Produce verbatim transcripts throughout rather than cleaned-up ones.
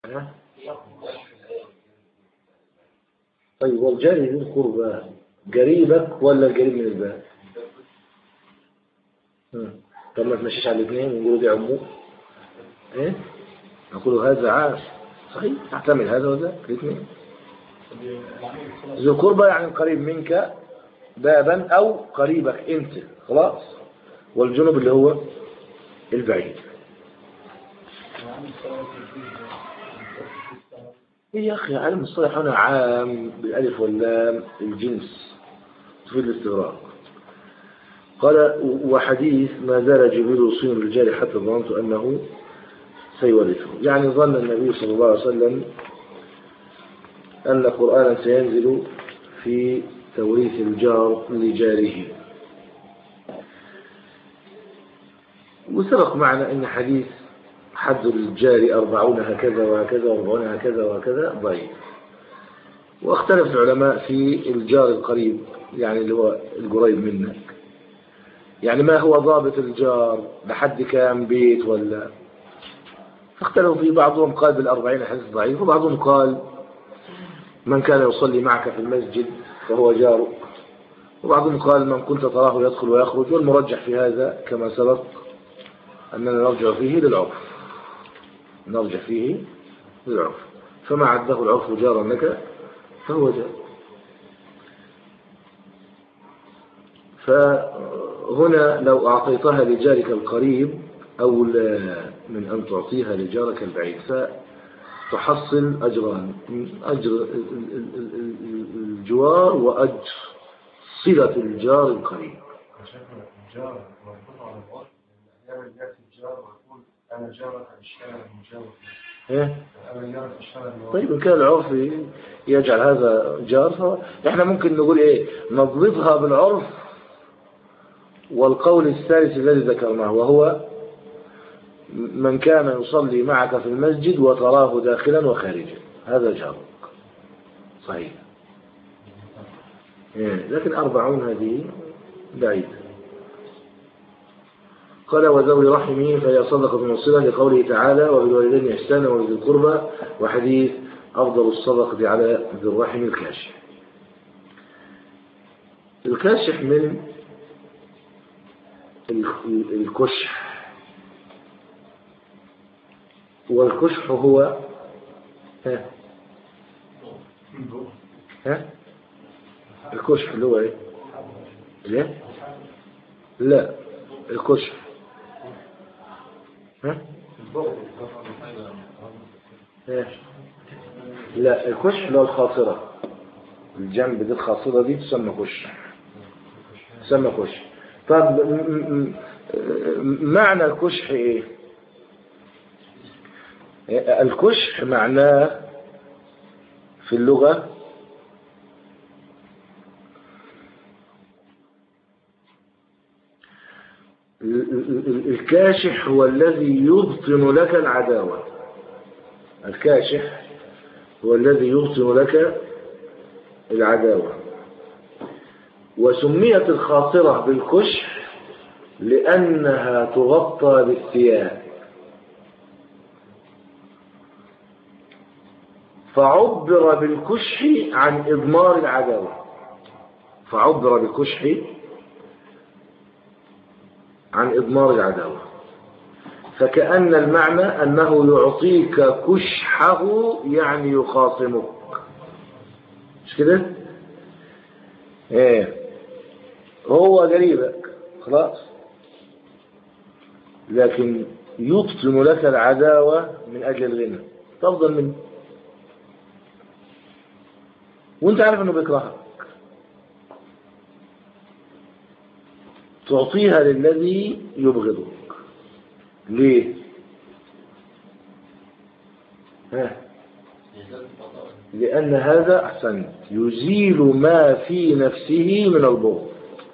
ها؟ طيب والجاري ذي القربى قريبك ولا القريب من الباب؟ طب ما تمشيش على الاثنين ونقولوا دي عموم. ايه نقول هذا عام صحيح، تحتمل هذا وذاك الاثنين. ذو القربى يعني القريب منك بابا او قريبك انت خلاص، والجنوب اللي هو البعيد. إيه يا أخي علم الصلاح هنا عام بالألف واللام الجنس تفيد الاستغراق. قال وحديث ما زال جبريل يوصيني بالرجال حتى ظننت أنه سيورثه، يعني ظن النبي صلى الله عليه وسلم أن قرآنا سينزل في توريث الجار لجاره. وسبق معنا أن حديث حد الجار أربعون هكذا وهكذا وأربعون هكذا وهكذا ضعيف. واختلف العلماء في الجار القريب يعني اللي هو القريب منك، يعني ما هو ضابط الجار لحد كام بيت ولا، فاختلفوا في بعضهم قال بالأربعين حديث ضعيف، وبعضهم قال من كان يصلي معك في المسجد فهو جارك، وبعضهم قال من كنت تراه يدخل ويخرج. والمرجح في هذا كما سبق أننا نرجع فيه للعرف، نرجع فيه للعرف، فما عده العرف جارا لك فهو جار. فهنا لو أعطيتها لجارك القريب أولى من أن تعطيها لجارك البعيد، فتحصل أجران، أجر الجوار وأجر صلة الجار القريب. الجار مربوط على الوقت، لأن أحيانا يأتي الجار ويقول أنا جارك الشارع المجاور. إيه؟ طيب إن كان العرف يجعل هذا جار، إحنا ممكن نقول إيه نضبطها بالعرف والقول الثالث الذي ذكرناه، وهو من كان يصلي معك في المسجد وتراه داخلا وخارجا هذا جارك صحيح. إيه؟ لكن أربعون هذه بعيدة. قال وذوي رحمه فهي صدقة من الصلة لقوله تعالى وبالوالدين إحسانا وبذي القربى، وحديث أفضل الصدقة على ذي الرحم الكاشح. الكاشح من الكشح، والكشح هو ها ها الكشح اللي هو ايه؟ ليه؟ لا الكشح ها؟ لا الكشح اللي هو الخاصرة، الجنب دي الخاصرة دي تسمى كشح، تسمى كشح. طب معنى الكشح ايه؟ الكشح معناه في اللغة الكاشح هو الذي يبطن لك العداوة، الكاشح هو الذي يبطن لك العداوة. وسميت الخاطرة بالكشح لأنها تغطى بالثياب، فعبر بالكشح عن إضمار العداوة، فعبر بالكشح عن إضمار العداوة، فكأن المعنى أنه يعطيك كشحه يعني يخاصمك، مش كده؟ ايه هو قريبك خلاص، لكن يبطن لك العداوة من أجل الغنى، تفضل منه وانت عارف انه بيكرهك، تعطيها للذي يبغضك. ليه؟ ها؟ لأن هذا أحسن يزيل ما في نفسه من البغض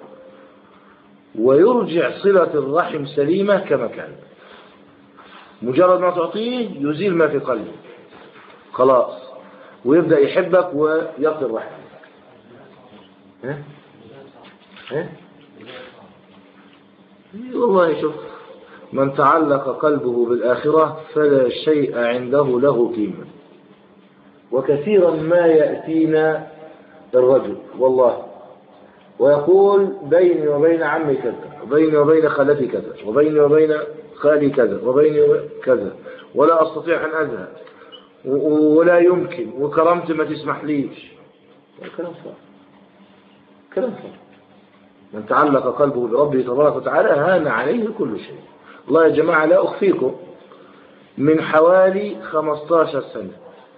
ويرجع صلة الرحم سليمة كما كانت. مجرد ما تعطيه يزيل ما في قلبه خلاص، ويبدأ يحبك ويقضي الرحم. ها؟ ها؟ والله شوف من تعلق قلبه بالآخرة فلا شيء عنده له قيمة. وكثيرا ما يأتينا الرجل والله ويقول بيني وبين عمي كذا، وبيني وبين خالتي كذا، وبيني وبين خالي كذا، وبيني وبين كذا، ولا أستطيع أن أذهب، ولا يمكن، وكرامتي ما تسمح ليش. كلام فارغ، كلام فارغ. من تعلق قلبه بربه تبارك وتعالى هان عليه كل شيء. الله يا جماعة لا أخفيكم، من حوالي خمستاشر سنة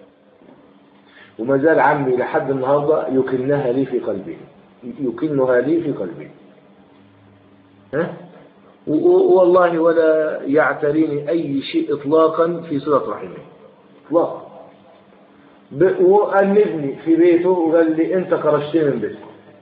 وما زال عمي لحد النهاردة يكنها لي في قلبي، يكنها لي في قلبي، ها؟ والله ولا يعتريني أي شيء إطلاقا في صلة رحمه إطلاقا. وأنبني في بيته وقال لي أنت خرجتني من بيتك،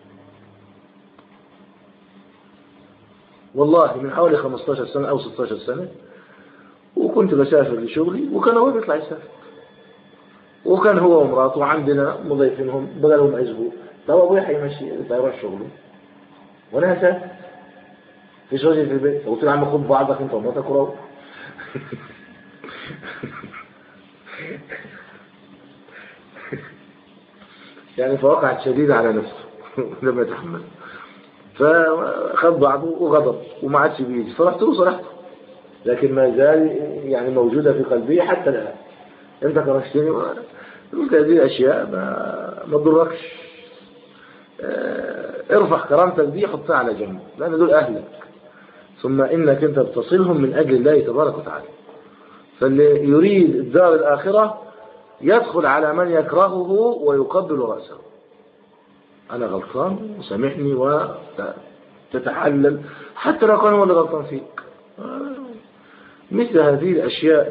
والله من حوالي خمستاشر سنة أو ستاشر سنة. وكنت بسافر لشغلي وكان هو بيطلع يسافر، وكان هو ومراته عندنا مضيفينهم بقى لهم أسبوع. طب أبوي حيمشي يروح شغله وأنا هسافر في شغلي في البيت. قلت له عم خد بعضك أنت ومراتك وروح. يعني فوقعت شديدة على نفسه لما يتحمل، فخد بعضه وغضب وما عادش بيجي. فرحت له صرحته، لكن ما زال يعني موجودة في قلبي حتى الآن. أنت كرشتني قلت هذه الأشياء ما ما تضركش، ارفع كرامتك دي حطها على جنب، لأن دول أهلك، ثم إنك أنت بتصلهم من أجل الله تبارك وتعالى. فاللي يريد الدار الآخرة يدخل على من يكرهه ويقبل رأسه. أنا غلطان وسامحني وتتحلل حتى لو كان هو اللي غلطان فيك. مثل هذه الأشياء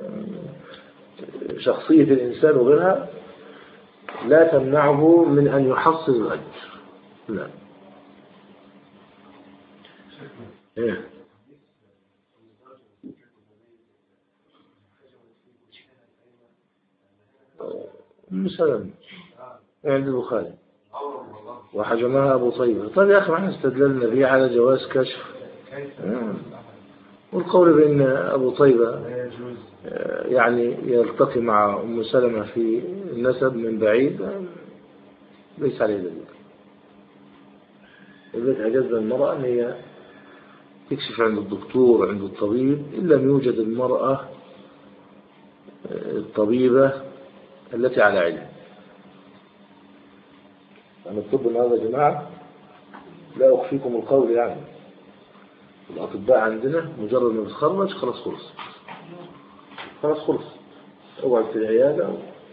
كشخصية الإنسان وغيرها لا تمنعه من أن يحصل الأجر. لا إيه مثلا عند البخاري وحجمها أبو طيبة. طيب يا أخي ما احنا استدللنا به على جواز كشف، والقول بأن أبو طيبة يعني يلتقي مع أم سلمة في النسب من بعيد ليس عليه دليل. البيت أجاز المرأة أن هي تكشف عند الدكتور عند الطبيب إن لم يوجد المرأة الطبيبة التي على علم. يعني الطب النهارده يا جماعة لا أخفيكم القول، يعني الأطباء عندنا مجرد ما بتخرج خلاص خلص خلاص خلص اقعد في العيادة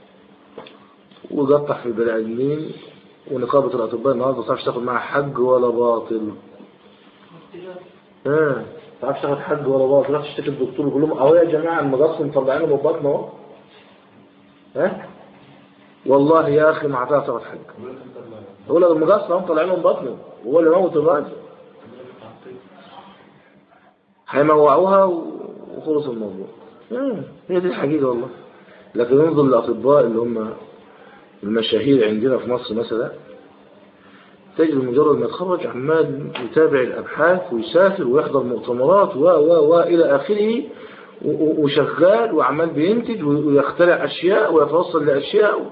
وقطع في البني آدمين. ونقابة الأطباء النهارده ما تعرفش تاخد معها حج ولا باطل. ها ما تعرفش تاخد حج ولا باطل. تروح تشتكي الدكتور يقول لهم أهو يا جماعة المجص مطلعينه من بطنه اهو. ها والله يا أخي ما هتعرف تاخد حج. يقول لك المجص اهو مطلعينه من بطنه وهو اللي موت الراجل. هيموعوها وخلص الموضوع. هي دي الحقيقة والله. لكن ننظر للأطباء اللي هم المشاهير عندنا في مصر مثلا، تجد مجرد ما يتخرج عمال يتابع الأبحاث ويسافر ويحضر مؤتمرات و و و إلى آخره، وشغال وعمال بينتج ويخترع أشياء ويتوصل لأشياء.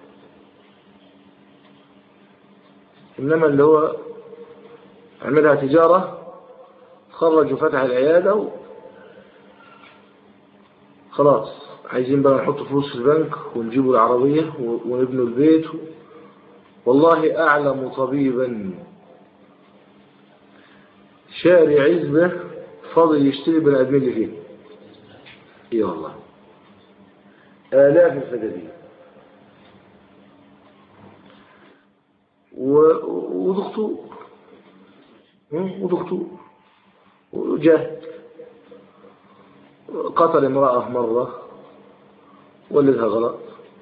إنما اللي هو عملها تجارة خرج وفتح العيادة خلاص، عايزين بقى نحط فلوس في البنك ونجيبوا العربية ونبنوا البيت. والله أعلم طبيبا شاري عزبة فاضل يشتري بني آدمين اللي فيه. إيه والله آلاف الفدادين ودكتور ودكتور وجاهد قتل امرأة مرة ولدها غلط،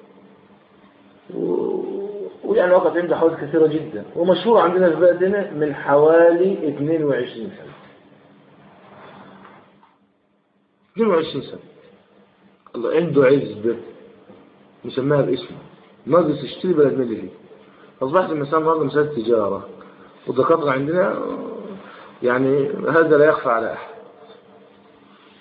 ويعني وقت عنده حوادث كثيرة جدا، ومشهور عندنا في بلدنا من حوالي اثنين وعشرين سنة. اثنين وعشرين سنة الله عنده عزبة مسماها باسمه، ناقص يشتري بلد من اللي فيه. أصبحت المسألة النهارده مسألة تجارة، والدكاترة عندنا يعني هذا لا يخفى على أحد.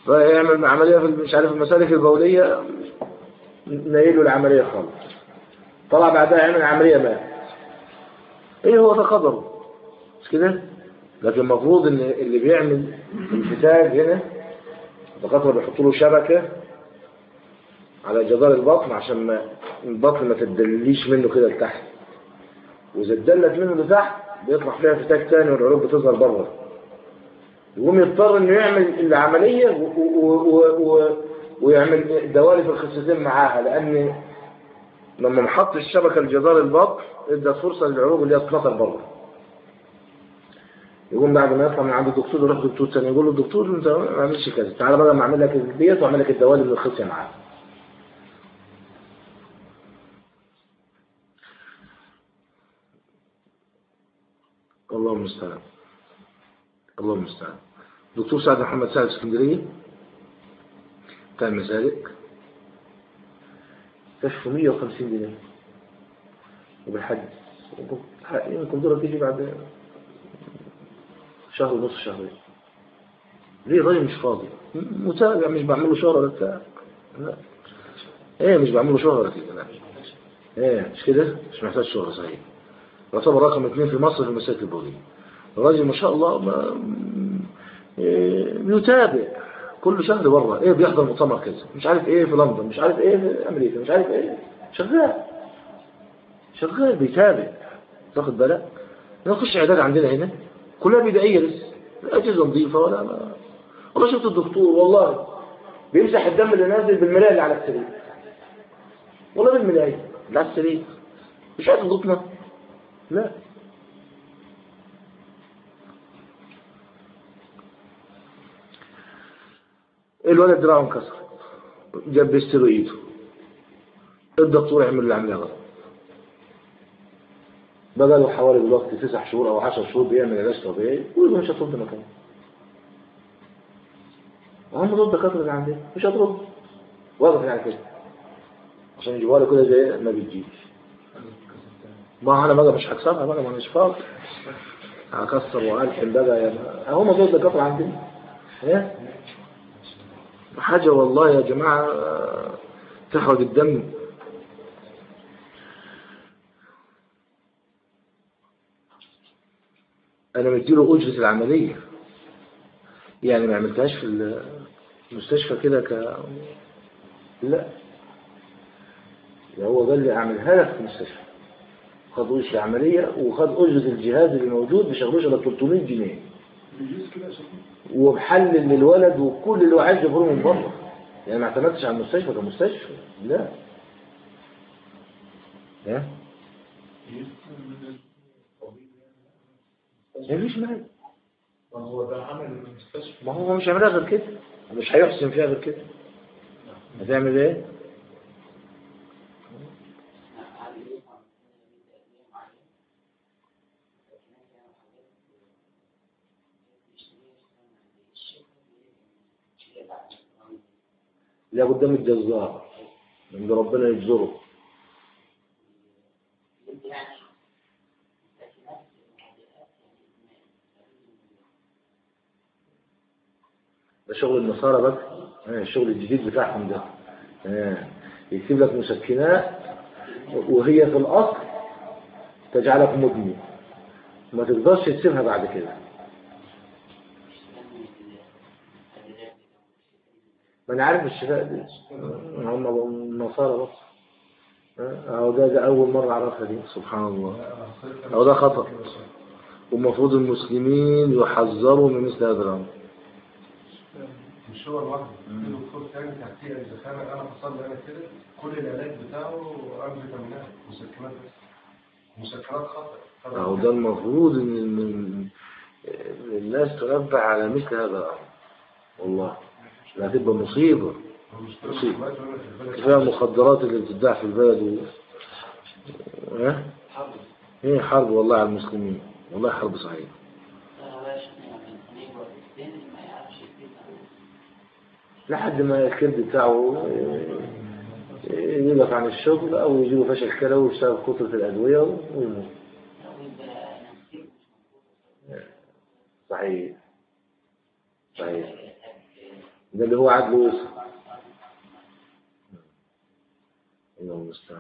فيعمل عملية في مش عارف المسالك البولية، نايله العملية خالص، طلع بعدها يعمل عملية مات. ايه هو ده قدره، مش كده؟ لكن المفروض ان اللي بيعمل الفتاج هنا الدكاتره بيحطوا له شبكة على جدار البطن عشان ما البطن ما تدليش منه كده لتحت، واذا اتدلت منه لتحت بيطلع فيها فتاج تاني والعروق بتظهر بره، يقوم يضطر انه يعمل العملية و و و و ويعمل دوالي في الخصيتين معاها، لان لما نحط الشبكة لجدار البطن ادى فرصة للعروق اللي هي تتنطر بره. يقوم بعد ما يطلع من عند الدكتور يروح دكتور ثاني يقول له الدكتور انت ما عملتش كذا، تعالى بقى ما اعمل لك ديت واعمل لك الدوالي من الخصية معاها. الله المستعان، الله المستعان. دكتور سعد محمد سعد اسكندريه بتاع المسالك كشف مية وخمسين جنيه وبالحج، يمكن دورة تيجي بعد شهر ونص شهرين. ليه؟ الراجل مش فاضي، متابع، مش بعمل له شهر ولا بتاع، لا ايه مش بعمل له شهر ولا كده، لا ايه مش كده، مش محتاج شهر صحيح. يعتبر رقم اثنين في مصر في المسالك البولية. الراجل ما شاء الله ما يتابع كل شهر بره، ايه بيحضر مؤتمر كذا مش عارف ايه في لندن، مش عارف ايه في امريكا، مش عارف ايه، شغال شغال بيتابع، تاخد بالك. نخش عيادات عندنا هنا كلها بدائيه لسه، اجهزه نظيفه ولا ما. والله شفت الدكتور والله بيمسح الدم اللي نازل بالملايه اللي على السرير، والله بالملايه اللي على السرير، مش عايز تضغطنا، لا. الولد دراعه انكسر، جاب بيستر ايده، الدكتور يعمل له عمليه غلط، بقى له حوالي دلوقتي تسع شهور او عشر شهور بيعمل علاج طبيعي ويقول مش هترد مكانه. هم دول الدكاتره اللي عندنا مش هترد، واقف يعني كده عشان يجيبوها له كده زي ما بتجيش. ما انا بقى مش هكسرها بقى، ما مش فاضي هكسر والحم بقى يعني. هم دول الدكاتره عندنا ايه حاجه والله يا جماعه تحرق الدم. انا مديله اجره العمليه، يعني ما عملتهاش في المستشفى كده ك لا، هو قال لي اعملها لك في المستشفى، خد اجره العمليه وخد اجره الجهاز اللي موجود بشغلوش على ثلاثمية جنيه وبحلل للولد وكل اللي هو عايز يخرج من بره، يعني ما اعتمدتش على المستشفى كمستشفى، لا ها مفيش مال. ما هو ده عمل المستشفى، ما هو مش هيعملها غير كده، مش هيحسن فيها غير كده، هتعمل ايه؟ لا قدام الجزار عند ربنا يجزره. ده شغل النصارى بس، الشغل الجديد بتاعهم ده، يكتب لك مسكنات وهي في الأصل تجعلك مدمن ما تقدرش تسيبها بعد كده. ما انا عارف الشفاء دي هم النصارى بس، اهو ده, ده اول مرة اعرفها دي، سبحان الله. اهو ده خطأ، والمفروض المسلمين يحذروا من مثل هذا الامر. مش هو لوحده، في دكتور تاني تحتيه اذا كان انا حصل لي انا كده كل العلاج بتاعه قبل فيتامينات مسكنات بس، مسكنات خطأ. اهو ده المفروض ان الناس تنبه على مثل هذا الامر، والله لا تبقى مصيبة مصيبة. كفاية المخدرات اللي بتدعى في البلد و... ها؟ ايه حرب والله على المسلمين، والله حرب صحيح. لحد ما الكبد بتاعه يقف عن الشغل او يجيله فشل كلوي بسبب كثرة الادوية ويموت. صحيح صحيح. ده اللي هو عدل وصف. الله المستعان.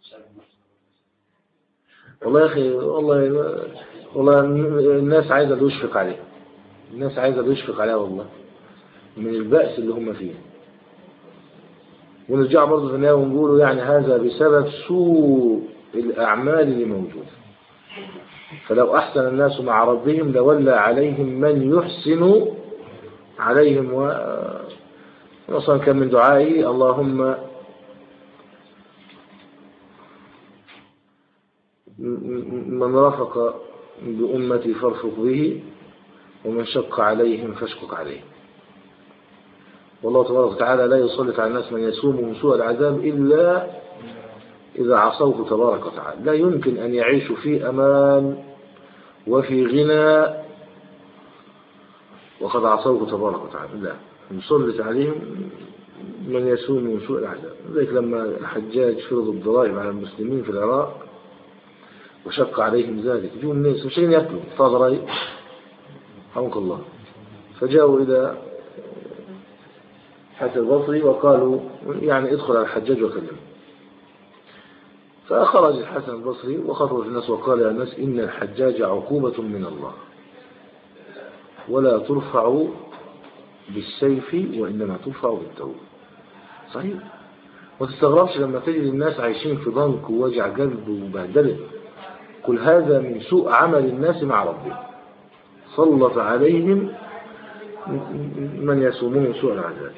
والله يا أخي، والله والله الناس عايزة تشفق عليه، الناس عايزة تشفق عليه والله من البأس اللي هم فيه. ونرجع برضه في النهاية ونقولوا يعني هذا بسبب سوء الأعمال اللي موجودة. فلو أحسن الناس مع ربهم لولى عليهم من يحسن عليهم. وأصلا كان من دعائي اللهم من رفق بأمتي فارفق به، ومن شق عليهم فاشقق عليه. والله تبارك وتعالى لا يسلط على الناس من يسومهم سوء العذاب إلا إذا عصوه تبارك وتعالى. لا يمكن أن يعيشوا في أمان وفي غنى وقد عصوه تبارك وتعالى، لا يسلط عليهم من يسومهم سوء العذاب. ذلك لما الحجاج فرض الضرائب على المسلمين في العراق وشق عليهم ذلك، يجوا الناس مش يأكلوا فضرائب حمك الله، فجاءوا إلى حسن البصري وقالوا يعني ادخل على الحجاج وكلمه. فخرج الحسن البصري وخطب الناس وقال يا الناس إن الحجاج عقوبة من الله ولا ترفع بالسيف وإنما ترفع بالتوبة. صحيح. وتستغربش لما تجد الناس عايشين في ضنك ووجع قلب وبهدله. كل هذا من سوء عمل الناس مع ربهم، سلط عليهم من يسومون سوء العذاب.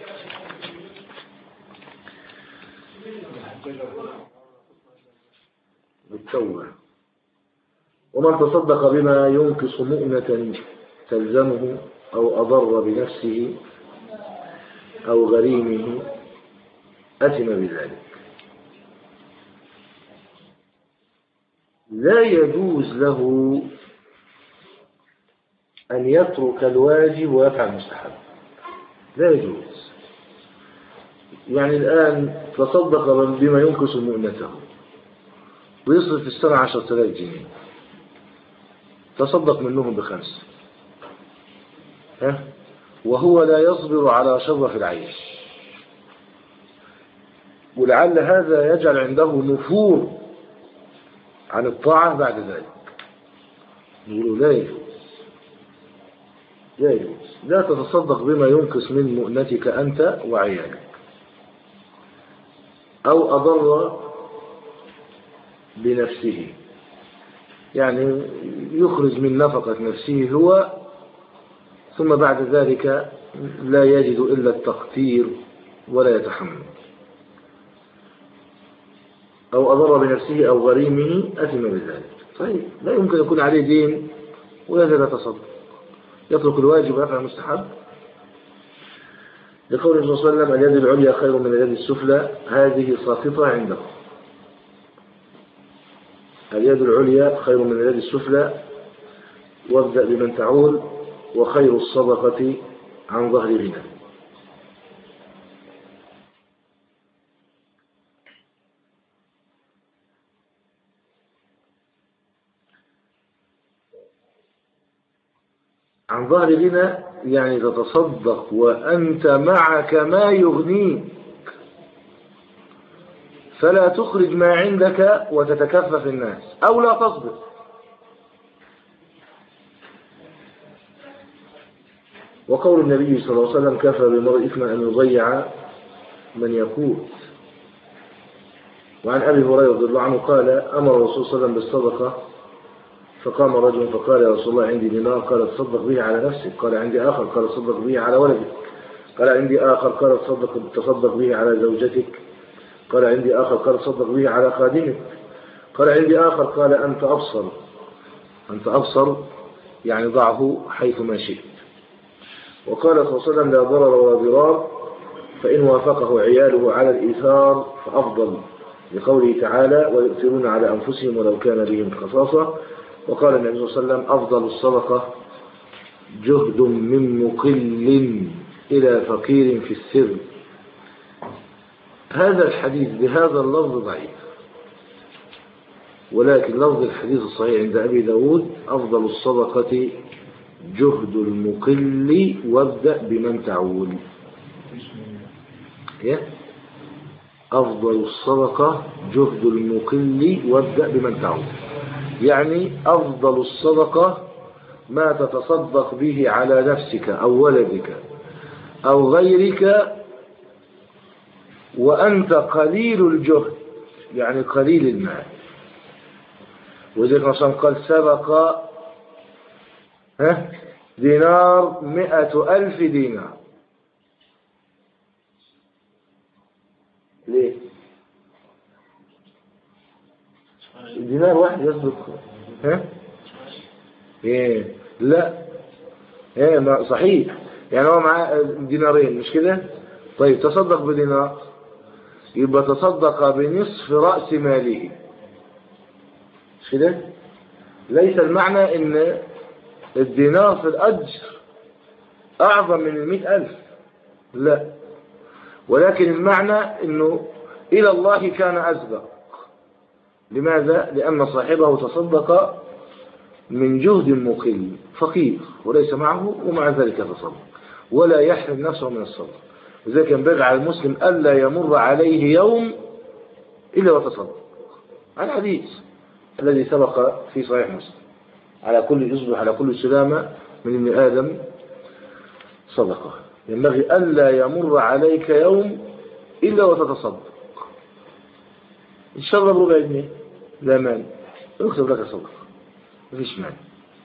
بالتوبة. ومن تصدق بما ينقص مؤنة تلزمه أو أضر بنفسه أو غريمه أثم بذلك. لا يجوز له أن يترك الواجب ويفعل المستحب، لا يجوز. يعني الآن تصدق بما ينقص مؤنته ويصرف في السنة عشرة آلاف جنيه، تصدق منهم بخمسة، ها؟ وهو لا يصبر على شرف العيش، ولعل هذا يجعل عنده نفور عن الطاعة بعد ذلك. يقولوا لا يجوز، لا يجوز. لا تتصدق بما ينقص من مؤنتك أنت وعيالك، أو أضر بنفسه، يعني يخرج من نفقة نفسه هو ثم بعد ذلك لا يجد إلا التقتير ولا يتحمل. أو أضر بنفسه أو غريمه أثم بذلك. طيب لا يمكن يكون عليه دين ويذهب يتصدق، يترك الواجب ويفعل المستحب. لقول النبي صلى الله عليه وسلم اليد العليا خير من اليد السفلى، هذه ساقطة عنده. اليد العليا خير من اليد السفلى، وابدأ بمن تعول، وخير الصدقة عن ظهر غنى. عن ظهر غنى يعني تتصدق وأنت معك ما يغنيك، فلا تخرج ما عندك وتتكفف الناس، أو لا تصبر. وقول النبي صلى الله عليه وسلم كفى بالمرء إثما أن يضيع من يقوت. وعن أبي هريرة رضي الله عنه قال أمر الرسول صلى الله عليه وسلم بالصدقة، فقام رجل فقال يا رسول الله عندي دينار، قال تصدق به على نفسك. قال عندي آخر، قال تصدق به على ولدك. قال عندي آخر، قال تصدق, تصدق به على زوجتك. قال عندي آخر، قال تصدق به على خادمك. قال عندي آخر، قال أنت أبصر، أنت أبصر يعني ضعه حيث ما شئت. وقال صلى الله عليه وسلم لا ضرر ولا ضرار، فإن وافقه عياله على الإيثار فأفضل، لقوله تعالى ويؤثرون على أنفسهم ولو كان بهم خصاصة. وقال النبي صلى الله عليه وسلم أفضل الصدقة جهد من مقل إلى فقير في السر. هذا الحديث بهذا اللفظ ضعيف، ولكن لفظ الحديث الصحيح عند أبي داود أفضل الصدقة جهد المقل وابدأ بمن تعول. إيه؟ أفضل الصدقة جهد المقل وابدأ بمن تعود. يعني أفضل الصدقة ما تتصدق به على نفسك أو ولدك أو غيرك وأنت قليل الجهد، يعني قليل المال. وذلك مثلا قال سبق ها دينار مئة ألف دينار. ليه؟ دينار واحد يسبق ها؟ ايه لا ايه ما صحيح، يعني هو معاه دينارين مش كده؟ طيب تصدق بدينار يبقى تصدق بنصف رأس ماله مش كده؟ ليس المعنى ان الدينار في الأجر أعظم من المئة ألف، لا، ولكن المعنى انه إلى الله كان أسبق. لماذا؟ لأن صاحبه تصدق من جهد مقل فقير وليس معه ومع ذلك تصدق ولا يحرم نفسه من الصدق. لذلك ينبغي على المسلم ألا يمر عليه يوم إلا وتصدق. الحديث الذي سبق في صحيح مسلم على كل يصبح على كل سلامة من ابن آدم صدقة. ينبغي ألا يمر عليك يوم إلا وتتصدق، إن شاء الله بربع جنيه لا مانع يكتب لك صدقة مفيش مانع.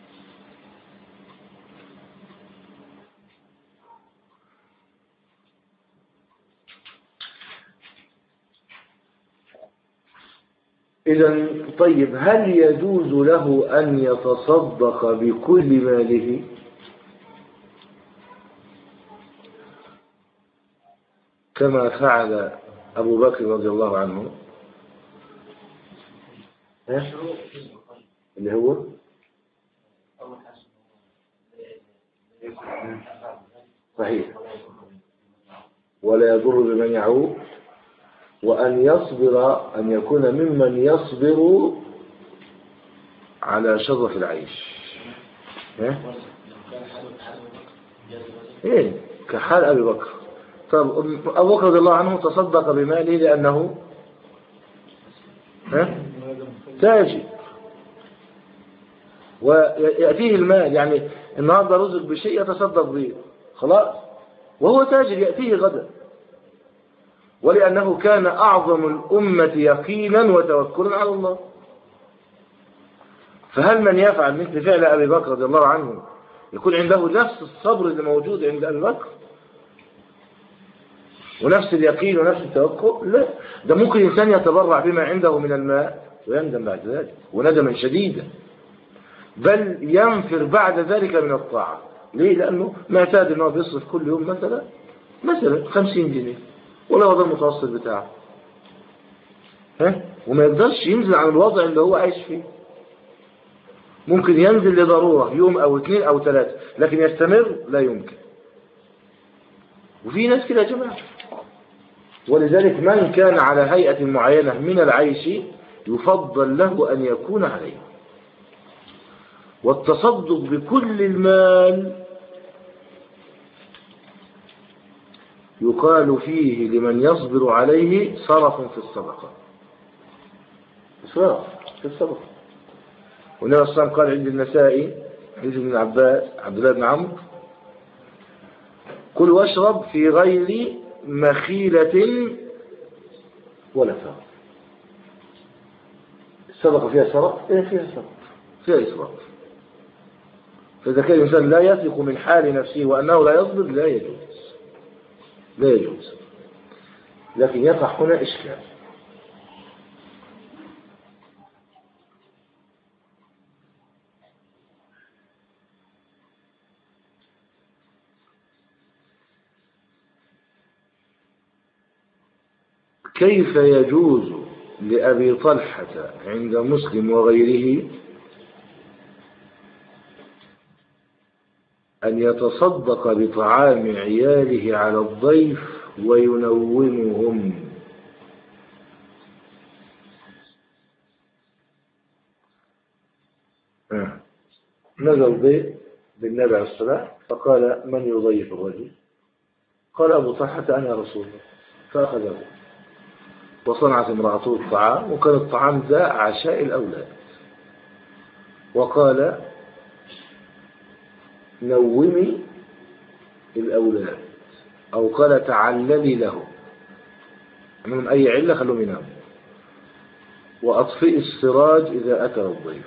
إذا طيب هل يجوز له أن يتصدق بكل ماله؟ كما فعل أبو بكر رضي الله عنه اللي هو صحيح ولا يضر بمن يعود، وأن يصبر أن يكون ممن يصبر على شرف العيش. إيه كحال أبي بكر. طب أبو بكر رضي الله عنه تصدق بماله لأنه تاجر ويأتيه المال، يعني النهارده رزق بشيء يتصدق به خلاص وهو تاجر يأتيه غدا، ولأنه كان أعظم الأمة يقينا وتوكلا على الله. فهل من يفعل مثل فعل أبي بكر رضي الله عنه يكون عنده نفس الصبر اللي موجود عند أبي بكر ونفس اليقين ونفس التوكل؟ لا، ده ممكن إنسان يتبرع بما عنده من المال ويندم بعد ذلك وندما شديدا، بل ينفر بعد ذلك من الطاعة. ليه؟ لأنه معتاد أنه بيصرف كل يوم مثلا مثلا خمسين جنيه ولا هو ده المتوسط بتاعه، ها؟ وما يقدرش ينزل عن الوضع اللي هو عايش فيه. ممكن ينزل لضرورة يوم أو اثنين أو ثلاثة، لكن يستمر لا يمكن. وفي ناس كده يا جماعة. ولذلك من كان على هيئة معينة من العيش يفضل له أن يكون عليه. والتصدق بكل المال يقال فيه لمن يصبر عليه صرف في الصدقة، صرف في الصدقة. والنبي صلى الله عليه وسلم قال عند النسائي حديث ابن عباس عبد الله بن عمرو كل واشرب في غير مخيلة ولا فاض. الصدقة فيها صرف؟ ايه فيها صرف، فيها إسراف. فإذا كان الإنسان لا يثق من حال نفسه وأنه لا يصبر لا يجوز لا يجوز. لكن يقع هنا إشكال. كيف يجوز لأبي طلحة عند مسلم وغيره أن يتصدق بطعام عياله على الضيف وينومهم؟ آه. نزل ضيف بالنبي عليه الصلاة فقال من يضيف الرجل؟ قال أبو طلحة أنا رسول الله. فأخذه وصنعت امرأته الطعام، وكان الطعام ذا عشاء الأولاد، وقال نومي الأولاد، أو قال تعللي له من أي علة خلوهم يناموا، وأطفئ السراج إذا أكل الضيف.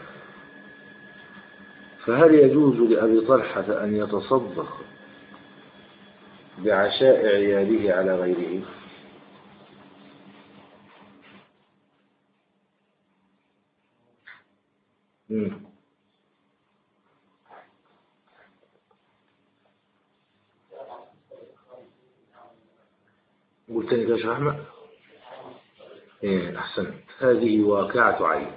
فهل يجوز لأبي طلحة أن يتصدق بعشاء عياله على غيره؟ مم. قلت لك يا شيخ أحمد؟ إيه أحسنت. هذه واقعة عين،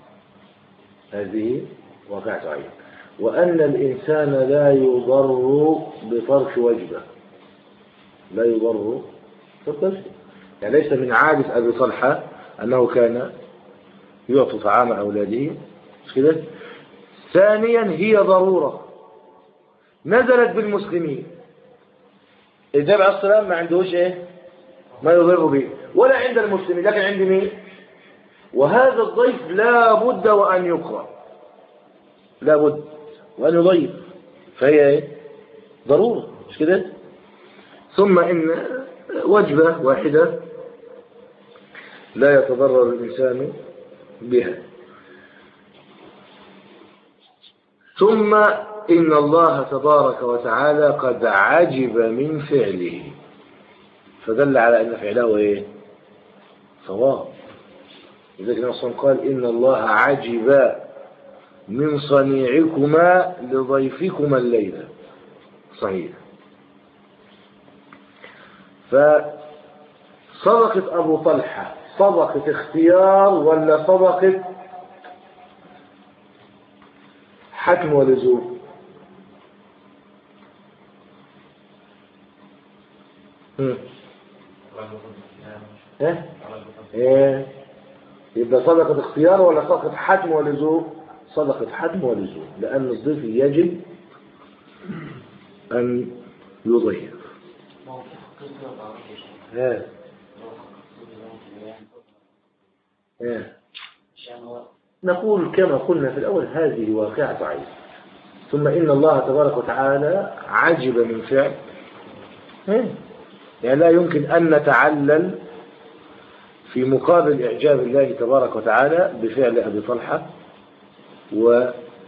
هذه واقعة عين. وأن الإنسان لا يضر بترك وجبة، لا يضر بترك وجبة، يعني ليس من عادة أبي طلحة أنه كان يعطي طعام أولاده، مش كده؟ ثانيا هي ضرورة نزلت بالمسلمين، النبي عليه الصلاة والسلام ما عندهوش إيه؟ ما يضر به، ولا عند المسلمين، لكن عند مين؟ وهذا الضيف لا بد وأن يقرأ، لا بد وأن يضيف، فهي إيه؟ ضرورة، مش كده؟ ثم إن وجبة واحدة لا يتضرر الإنسان بها. ثم إن الله تبارك وتعالى قد عجب من فعله، فدل على أن فعله إيه؟ صواب. لذلك النبي صلى الله عليه وسلم قال إن الله عجب من صنيعكما لضيفكما الليلة، صحيح. فصدقة أبو طلحة صدقة اختيار ولا صدقة حتم ولزوم؟ ايه ايه يبقى صدقة اختيار ولا صدقة حتم ولزوم؟ صدقة حتم ولزوم، لأن الضيف يجب أن يضيف. ايه ايه نقول كما قلنا في الأول هذه واقعة عين. ثم إن الله تبارك وتعالى عجب من فعل، ايه يعني لا يمكن أن نتعلل في مقابل إعجاب الله تبارك وتعالى بفعل أبي طلحة. و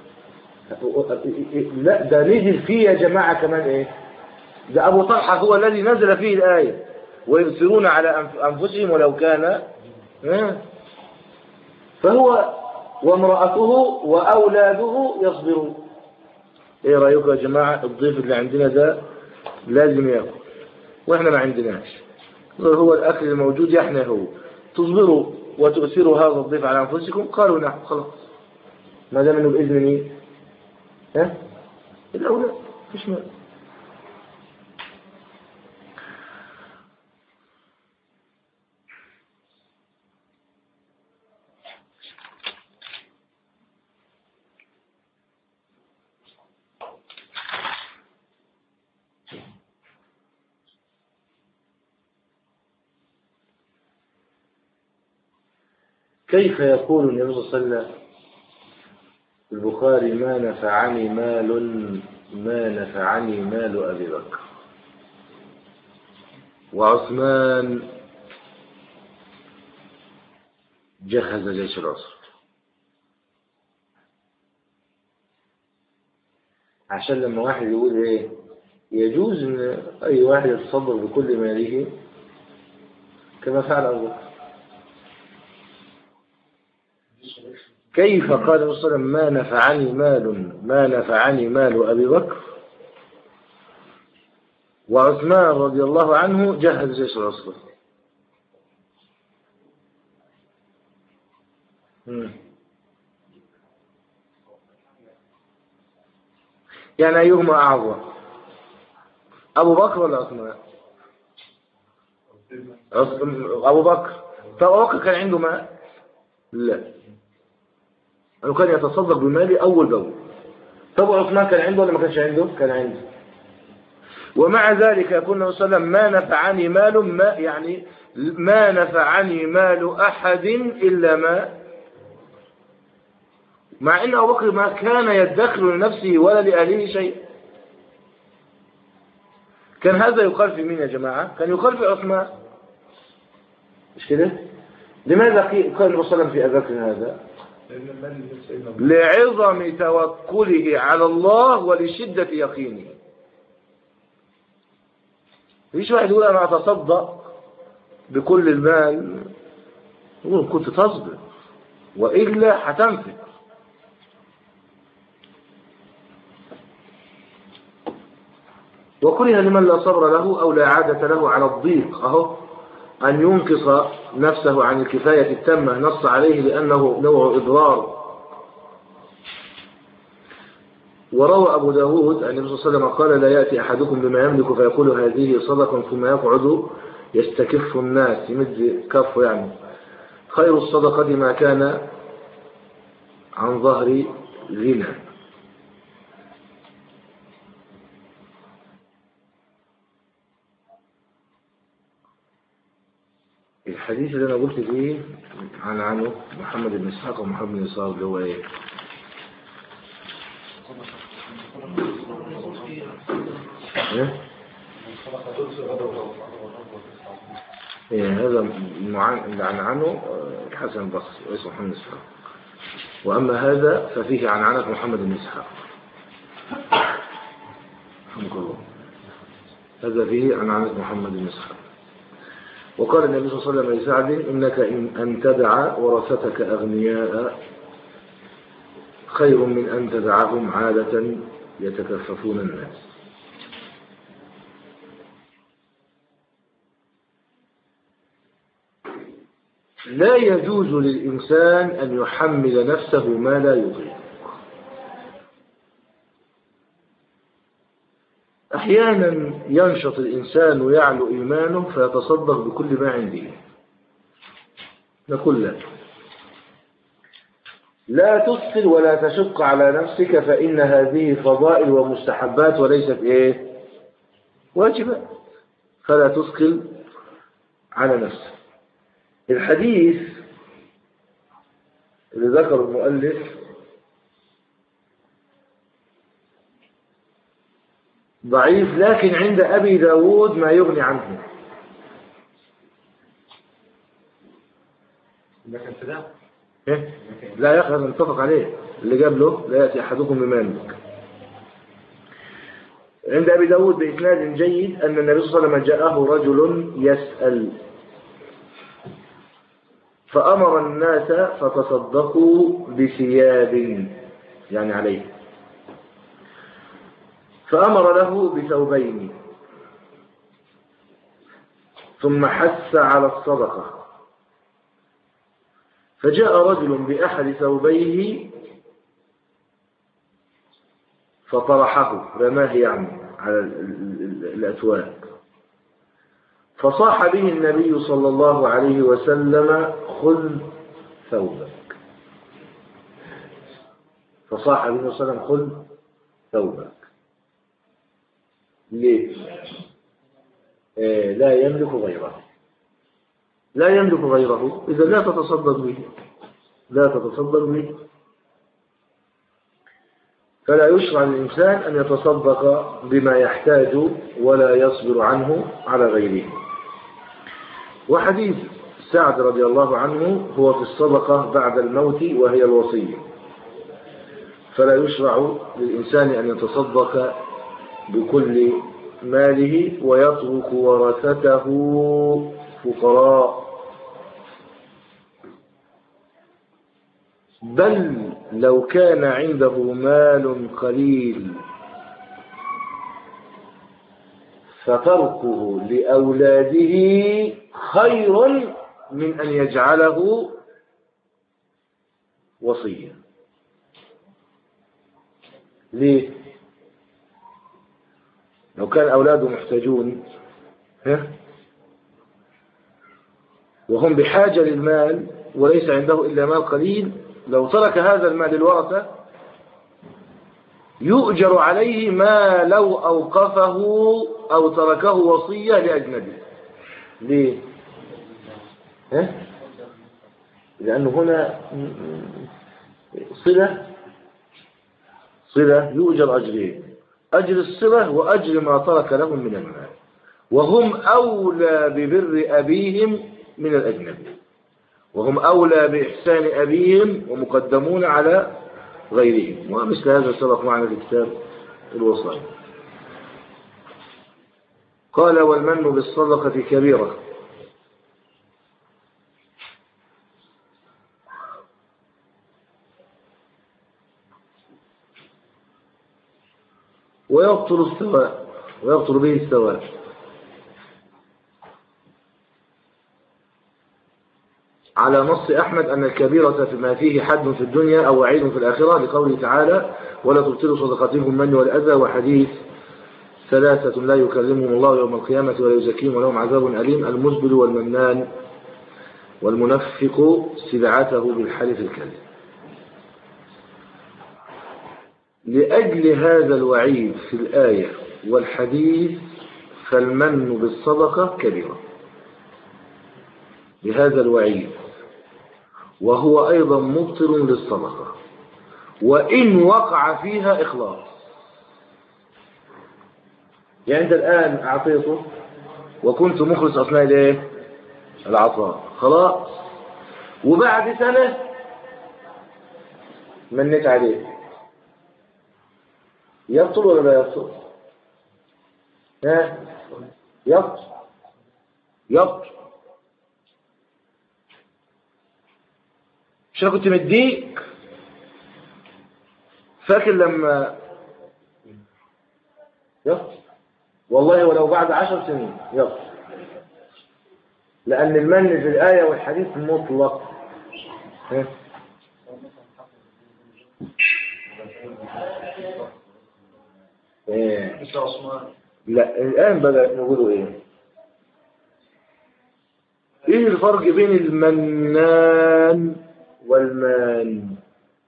لا ده نزل فيه يا جماعة كمان إيه؟ ده أبو طلحة هو الذي نزل فيه الآية ويؤثرون على أنفسهم ولو كان إيه؟ فهو وامرأته وأولاده يصبرون. إيه رأيكم يا جماعة؟ الضيف اللي عندنا ده لازم يأكل وإحنا ما عندناش، هو الأكل الموجود يحنى هو، تصبروا وتؤثروا هذا الضيف على أنفسكم؟ قالوا نعم، خلاص، ما دام إنه بإذن مين؟ ها؟ الأولاد، مش مال. كيف يقول النبي صلى الله عليه وسلم في البخاري ما نفعني مال ما نفعني مال أبي بكر وعثمان جهز جيش العسر؟ عشان لما واحد يقول ايه يجوز ان اي واحد يتصدر بكل ماله كما فعل ابو بكر. كيف قال النبي صلى الله عليه وسلم ما نفعني مال ما نفعني مال أبي بكر وعثمان رضي الله عنه جهز جيش العسرة؟ يعني أيهما أعظم، أبو بكر ولا عثمان؟ أبو بكر. طب أبو بكر كان عنده مال؟ لا، أنه كان يتصدق بماله أول بأول. طب عثمان كان عنده ولا ما كانش عنده؟ كان عنده. ومع ذلك يقول النبي صلى الله عليه وسلم ما نفعني مال ما يعني ما نفعني مال أحد إلا ما، مع أن أبو بكر ما كان يدخر لنفسه ولا لأهله شيء. كان هذا يقال في مين يا جماعة؟ كان يقال في عثمان، مش كده؟ لماذا قال النبي صلى الله عليه وسلم في أبي بكر هذا؟ لعظم توكله على الله ولشدة يقينه. فيش واحد يقول أنا أتصدق بكل المال، يقول كنت تصبر وإلا هتنفق. وكره لمن لا صبر له أو لا عادة له على الضيق أهو أن ينقص نفسه عن الكفاية التامة، نص عليه لأنه نوع إضرار. وروى أبو داود أن النبي صلى الله عليه وسلم قال لا يأتي أحدكم بما يملك فيقول هذه صدقة ثم يقعد يستكف الناس، يمد كفه يعني. خير الصدقة ما كان عن ظهر غنى. الحديث اللي أنا قلت فيه عن عنه محمد بن إسحاق ومحمد بن إسحاق اللي هو إيه؟ إيه؟ إيه هذا اللي عن عنه الحسن البصري واسمه محمد بن إسحاق، وأما هذا ففيه عن عنه محمد بن إسحاق رحمه الله، هذا فيه عن عنه محمد بن إسحاق. وقال النبي صلى الله عليه وسلم لسعد إنك أن تدع ورثتك أغنياء خير من أن تدعهم عادة يتكففون الناس. لا يجوز للإنسان أن يحمل نفسه ما لا يطيق. أحيانا ينشط الإنسان ويعلو إيمانه فيتصدق بكل ما عنده. نقول لك لا تثقل ولا تشق على نفسك، فإن هذه فضائل ومستحبات وليست إيه؟ واجبات. فلا تثقل على نفسك. الحديث اللي ذكر المؤلف ضعيف، لكن عند أبي داود ما يغني عنه. إيه؟ لا يخرج نتفق عليه اللي جاب له لا يأتي أحدكم بما يملك. عند أبي داود بإسناد جيد أن النبي صلى الله عليه وسلم جاءه رجل يسأل فأمر الناس فتصدقوا بثياب يعني عليه، فأمر له بثوبين ثم حث على الصدقة، فجاء رجل بأحد ثوبيه فطرحه رماه يعني على الأتواب، فصاح به النبي صلى الله عليه وسلم خذ ثوبك. فصاح به صلى الله عليه وسلم خذ ثوبك. ليه؟ آه لا يملك غيره، لا يملك غيره، إذا لا تتصدق به، لا تتصدق به. فلا يشرع للإنسان أن يتصدق بما يحتاج ولا يصبر عنه على غيره. وحديث سعد رضي الله عنه هو في الصدقة بعد الموت وهي الوصية. فلا يشرع للإنسان أن يتصدق بكل ماله ويترك ورثته فقراء، بل لو كان عنده مال قليل فتركه لأولاده خير من أن يجعله وصيا. ليه؟ لو كان أولاده محتاجون وهم بحاجة للمال وليس عنده إلا مال قليل، لو ترك هذا المال للورثة يؤجر عليه ما لو أوقفه أو تركه وصية لأجنبي. ليه؟ ها؟ لأنه هنا صلة صلة يؤجر أجرين، أجر الصلة وأجر ما ترك لهم من المال، وهم أولى ببر أبيهم من الأجنبي، وهم أولى بإحسان أبيهم ومقدمون على غيرهم. ومثل هذا سبق معنا في كتاب الوصايا. قال والمن بالصدقة كبيرة. ويبطل السواء ويبطل به السواء. على نص أحمد أن الكبيرة فيما فيه حد في الدنيا أو وعيد في الآخرة، لقوله تعالى ولا تبطلوا صدقاتكم بالمن والأذى، وحديث ثلاثة لا يكلمهم الله يوم القيامة ولا يزكيهم ولهم عذاب أليم، المزبل والمنان والمنفق سبعته بالحلف الكاذب. لأجل هذا الوعيد في الآية والحديث فالمن بالصدقة كبيرة، لهذا الوعيد، وهو أيضا مبطل للصدقة وإن وقع فيها إخلاص. يعني أنت الآن أعطيته وكنت مخلص أثناء الإيه؟ العطاء، خلاص، وبعد سنة منيت عليه، يبطل ولا لا يبطل؟ ها؟ يبطل يبطل. مش أنا كنت مديك؟ فاكر لما يبطل والله ولو بعد عشر سنين يبطل، لأن المن في الآية والحديث مطلق. ها؟ إيه؟ لا الآن بدأ نقوله إيه؟ إيه الفرق بين المنان والمان؟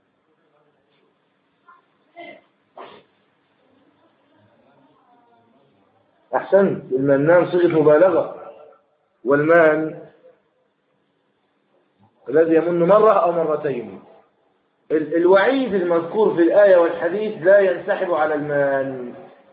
أحسن، المنان صيغة مبالغة، والمان الذي يمن مرة أو مرتين. الوعيد المذكور في الآية والحديث لا ينسحب على المان،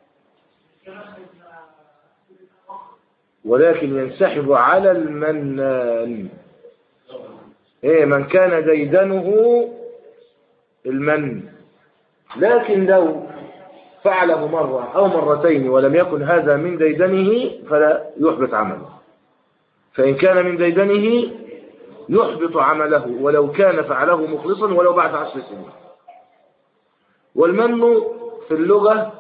ولكن ينسحب على المنان. إيه؟ من كان ديدنه المن، لكن لو فعله مرة أو مرتين ولم يكن هذا من ديدنه فلا يحبط عمله، فإن كان من ديدنه يحبط عمله ولو كان فعله مخلصا ولو بعد عشر سنين. والمن في اللغة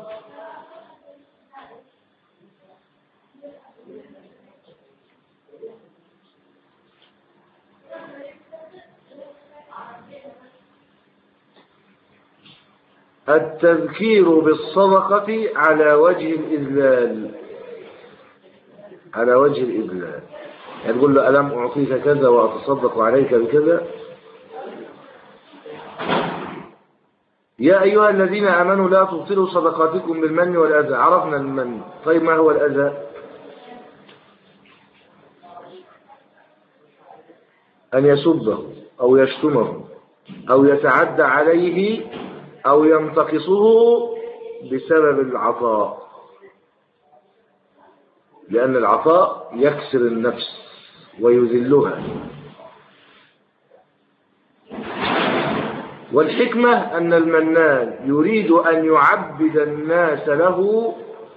التذكير بالصدقة على وجه الإذلال، على وجه الإذلال، يعني تقول له ألم أعطيك كذا وأتصدق عليك بكذا. يا أيها الذين آمنوا لا تبطلوا صدقاتكم بالمن والأذى. عرفنا المن، طيب ما هو الأذى؟ أن يسبه أو يشتمه أو يتعدى عليه أو ينتقصه بسبب العطاء، لأن العطاء يكسر النفس ويذلها. والحكمة أن المنان يريد أن يعبد الناس له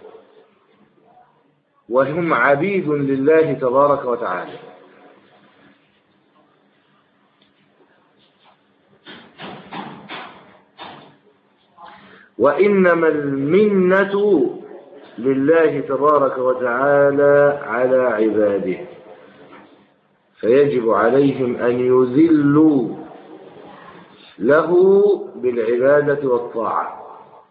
وهم عبيد لله تبارك وتعالى. وإنما المنة لله تبارك وتعالى على عباده، فيجب عليهم أن يذلوا له بالعبادة والطاعة.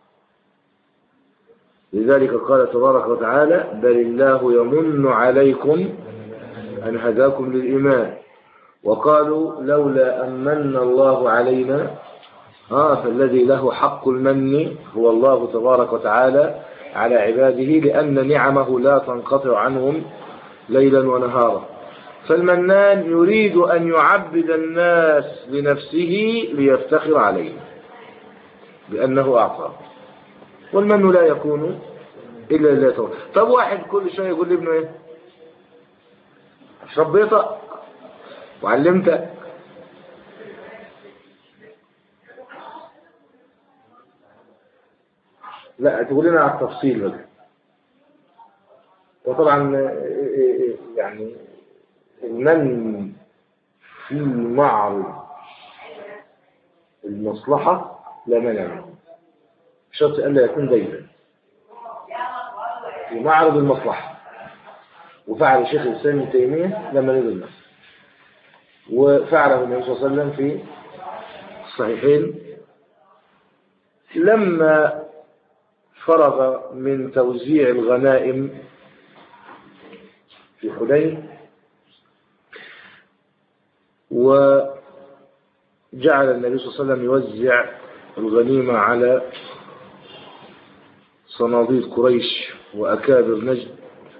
لذلك قال تبارك وتعالى بل الله يمن عليكم أن هداكم للإيمان. وقالوا لولا أن من الله علينا آه فالذي له حق المن هو الله تبارك وتعالى على عباده، لأن نعمه لا تنقطع عنهم ليلا ونهارا. فالمنان يريد أن يعبد الناس لنفسه ليفتخر عليهم بأنه أعطى، والمن لا يكون إلا لله تعالى. طب واحد كل شوية يقول لابنه إيه؟ مش ربيتك وعلمتك، لا تقول لنا على التفصيل بقى. وطبعا يعني من في معرض المصلحة لا مانع منه، شرط ألا يكون دينا في معرض المصلحة. وفعل الشيخ الإسلام ابن تيمية لما نزل مصر، وفعله النبي صلى الله عليه وسلم في الصحيحين لما فرغ من توزيع الغنائم في حنين، وجعل النبي صلى الله عليه وسلم يوزع الغنيمة على صناديد قريش وأكابر نجد.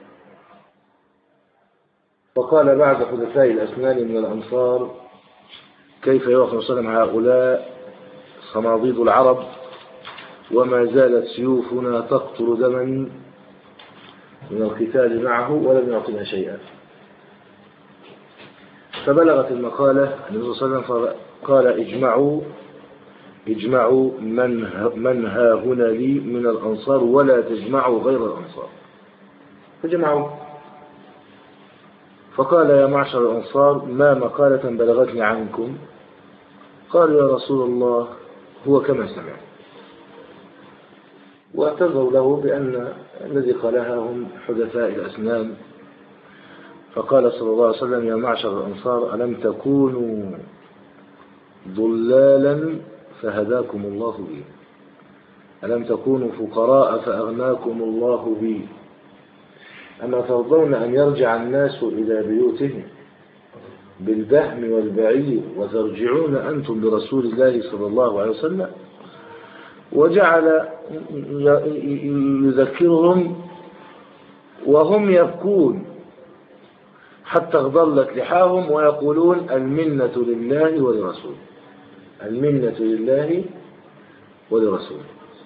فقال بعد حدثاء الأسنان من الأنصار: كيف يؤخذ صلى الله عليه وسلم هؤلاء صناديد العرب وما زالت سيوفنا تقطر دما من القتال معه ولم يعطنا شيئا. فبلغت المقالة النبي صلى الله عليه وسلم فقال: اجمعوا اجمعوا من من ها هنا لي من الأنصار ولا تجمعوا غير الأنصار. فجمعوا. فقال: يا معشر الأنصار ما مقالة بلغتني عنكم؟ قالوا: يا رسول الله هو كما سمعت. واعتذروا له بأن الذي قالها هم حدثاء الأسنان. فقال صلى الله عليه وسلم: يا معشر الأنصار ألم تكونوا ضلالا فهداكم الله بي، ألم تكونوا فقراء فأغناكم الله بي، أما ترضون أن يرجع الناس إلى بيوتهم بالبهم والبعير وترجعون أنتم برسول الله صلى الله عليه وسلم؟ وجعل يذكرهم وهم يبكون حتى اغضلت لحاهم ويقولون: المنة لله ولرسوله، المنة لله ولرسوله.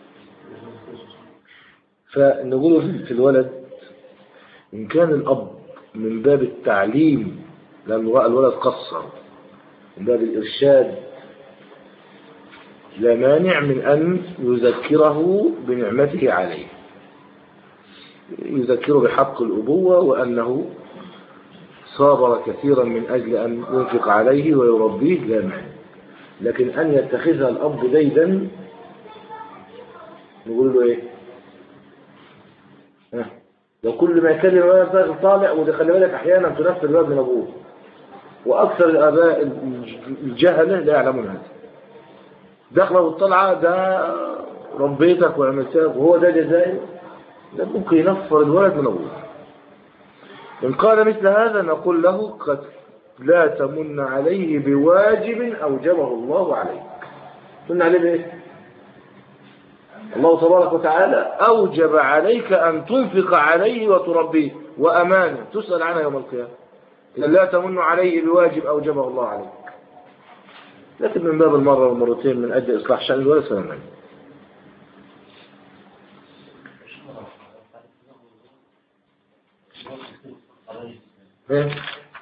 فنقول في الولد إن كان الأب من باب التعليم لأنه رأى الولد قصر من باب الإرشاد لا مانع من أن يذكره بنعمته عليه، يذكره بحق الأبوة وأنه صابر كثيرا من أجل أن ينفق عليه ويربيه لا مانع. لكن أن يتخذها الأب ديدا نقول له إيه؟ ها؟ لو كل ما يكلم الولد طالع، وده خلي بالك أحيانا تنفر الولد من أبوه، وأكثر الآباء الجهلة لا يعلمون هذا. دخله والطلعة ده ربيتك وعملتك وهو ده جزائي، ده ممكن ينفر الولد من أبوه. إن قال مثل هذا نقول له: قد لا تمن عليه بواجب أوجبه الله عليك. تمن عليه بإيه؟ الله تبارك وتعالى أوجب عليك أن تنفق عليه وتربيه، وأمانة تسأل عنها يوم القيامة. إذا لا تمن عليه بواجب أوجبه الله عليك، لكن من باب المرة والمرتين من أجل إصلاح شأن الولد فلا إيه؟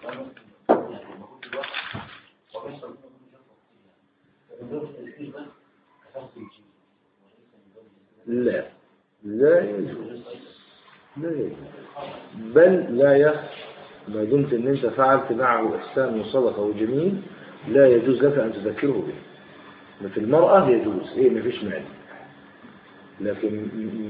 لا لا يجوز، لا يجوز، بل لا يخ ما دمت ان انت فعلت معه احسان وصدقه وجميل لا يجوز لك ان تذكره به. في المرأة يجوز، ايه ما فيش مانع، لكن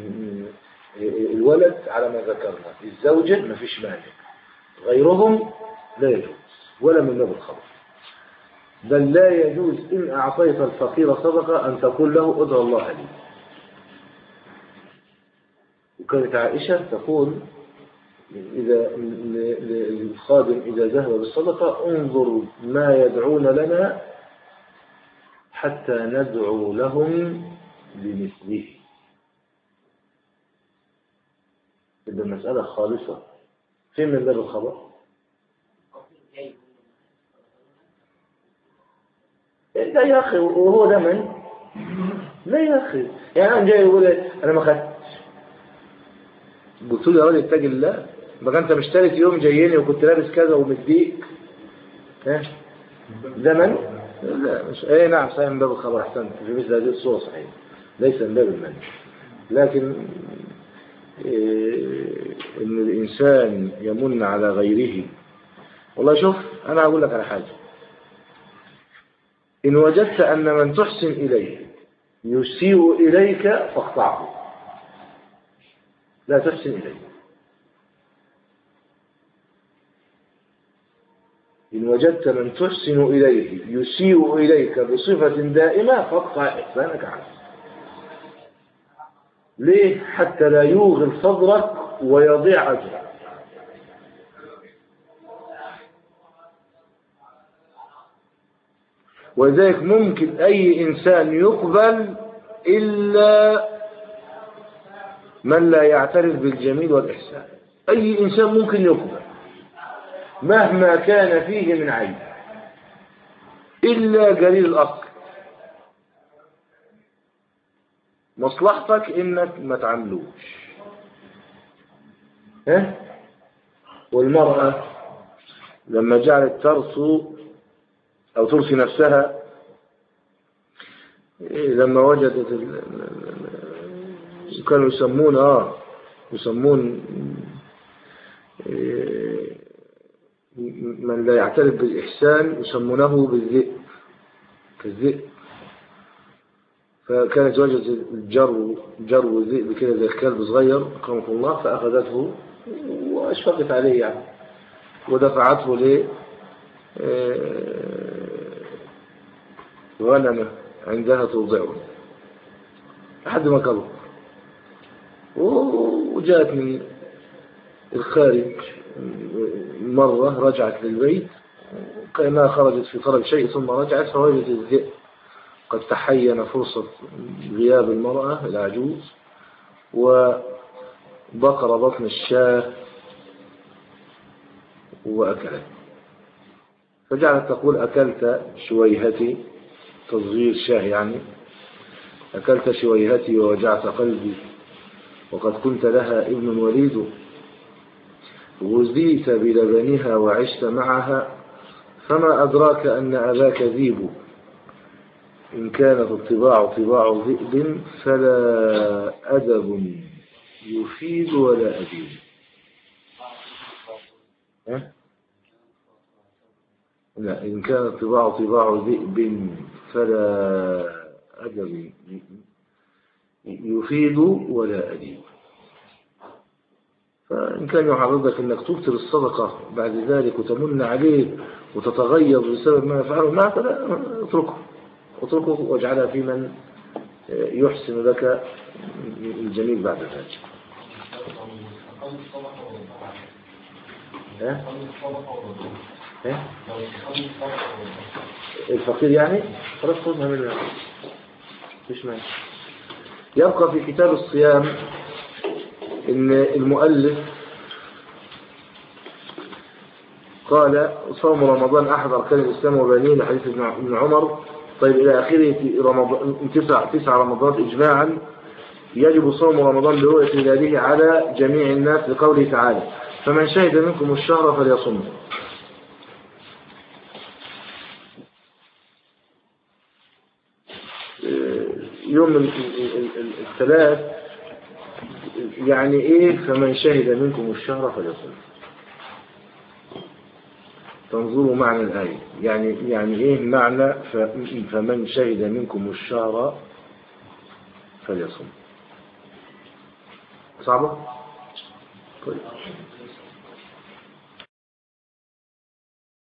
الولد على ما ذكرنا، الزوجة ما فيش مانع، غيرهم لا يجوز ولا من باب الخبر. بل لا يجوز إن أعطيت الفقير صدقة أن تقول له ادعو الله لي. وكانت عائشة تقول إذا للخادم إذا ذهب بالصدقة: انظر ما يدعون لنا حتى ندعو لهم بمثله. إذا المسألة خالصة فين من باب الخبر؟ لا يا أخي، وهو ده من؟ لا يا أخي، يعني أنا جاي يقول أنا ما خدتش، قلت له يا راجل اتق الله، بقى أنت مشترك يوم جاييني وكنت لابس كذا ومديك ها ده من؟ لا مش ايه نعم صحيح من باب الخبر، احسنت في مثل هذه الصورة صحيح ليس من باب المنع، لكن إيه ان الانسان يمن على غيره. والله شوف انا اقول لك على حاجة، ان وجدت ان من تحسن اليه يسيء اليك فاقطعه، لا تحسن اليه. إن وجدت من تحسن إليه يسيء إليك بصفة دائمة فاقطع إحسانك عنه. ليه؟ حتى لا يوغل صدرك ويضيع أجرك. ولذلك ممكن أي إنسان يقبل إلا من لا يعترف بالجميل والإحسان. أي إنسان ممكن يقبل مهما كان فيه من عيب إلا قليل الأصل. مصلحتك إنك ما تعملوش. ها؟ والمرأة لما جعلت ترسو أو ترسي نفسها لما وجدت كانوا يسمون آه يسمون من لا يعترف بالإحسان يسمونه بالذئب كالذئب. فكانت وجدت الجرو جرو الذئب كده زي الكلب صغير أكرمكم الله، فأخذته وأشفقت عليه يعني ودفعته ل غنمة عندها توضعه لحد ما كبر، وجاءت من الخارج مرة رجعت للبيت كأنها خرجت في طلب شيء ثم رجعت فوجدت الذئب قد تحين فرصة غياب المرأة العجوز وبقر بطن الشاة وأكلت. فجعلت تقول أكلت شويهتي، تصغير شاه يعني، أكلت شويهتي ووجعت قلبي وقد كنت لها ابن وليد، غزيت بلبنها وعشت معها فما أدراك أن أباك ذيب، إن كانت الطباع طباع ذئب فلا أدب يفيد ولا أديب. ها؟ لا، إن كانت طباع طباع ذئب فلا أدب يفيد ولا أديب. فإن كان يعرضك أنك تكثر الصدقة بعد ذلك وتمن عليه وتتغيظ بسبب ما يفعله معك، لا اتركه اتركه واجعلها في من يحسن لك الجميل بعد ذلك. ها؟ ها؟ الفقير يعني خلاص خذها منها مش معنى. يبقى في كتاب الصيام إن المؤلف قال صوم رمضان أحد أركان الإسلام وبنيه لحديث ابن عمر. طيب إلى آخره رمضان تسع تسع رمضان إجماعا يجب صوم رمضان برؤية هلاله على جميع الناس لقوله تعالى فمن شهد منكم الشهر فليصمه. يوم الثلاث يعني إيه فمن شهد منكم الشهر فليصمه؟ تنظروا معنى الآية يعني يعني إيه معنى فمن شهد منكم الشهر فليصمه؟ صعبة؟ طيب